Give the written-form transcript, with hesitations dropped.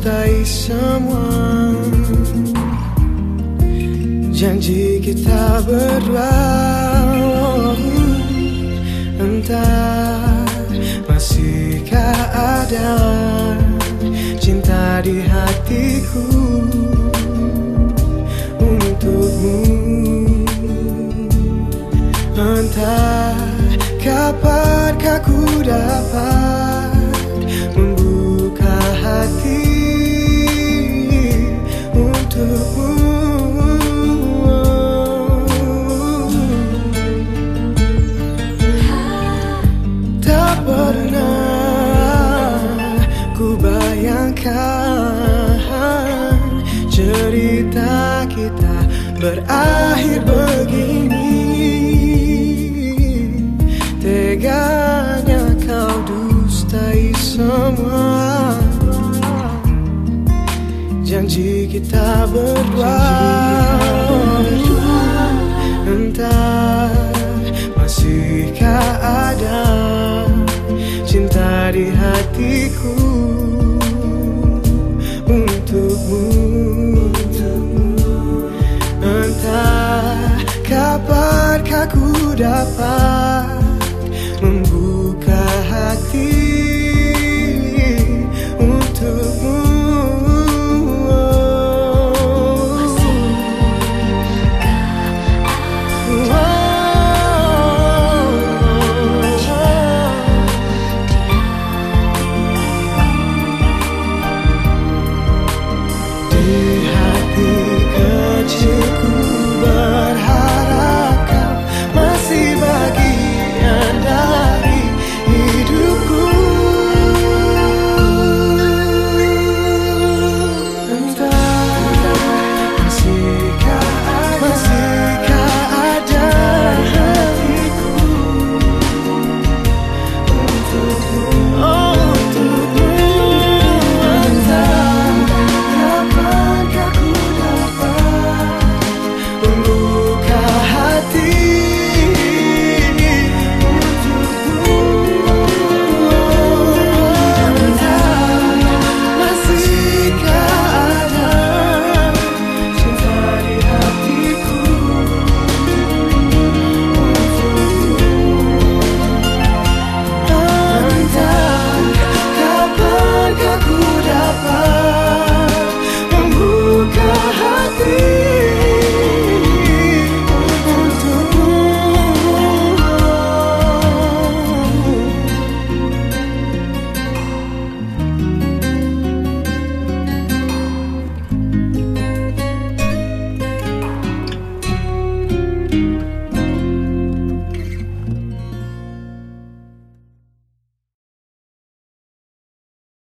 dustai semua janji kita berdua. Entah masihkah ada cinta di hatiku untukmu. Entah kapankah ku dapat membuka hati untukmu. Tak pernah ku bayangkan cerita kita berakhir begini. Teganya kau dustai semua janji kita berdua. Entah masihkah ada cinta di hatiku untukmu. Entah kapankah ku dapat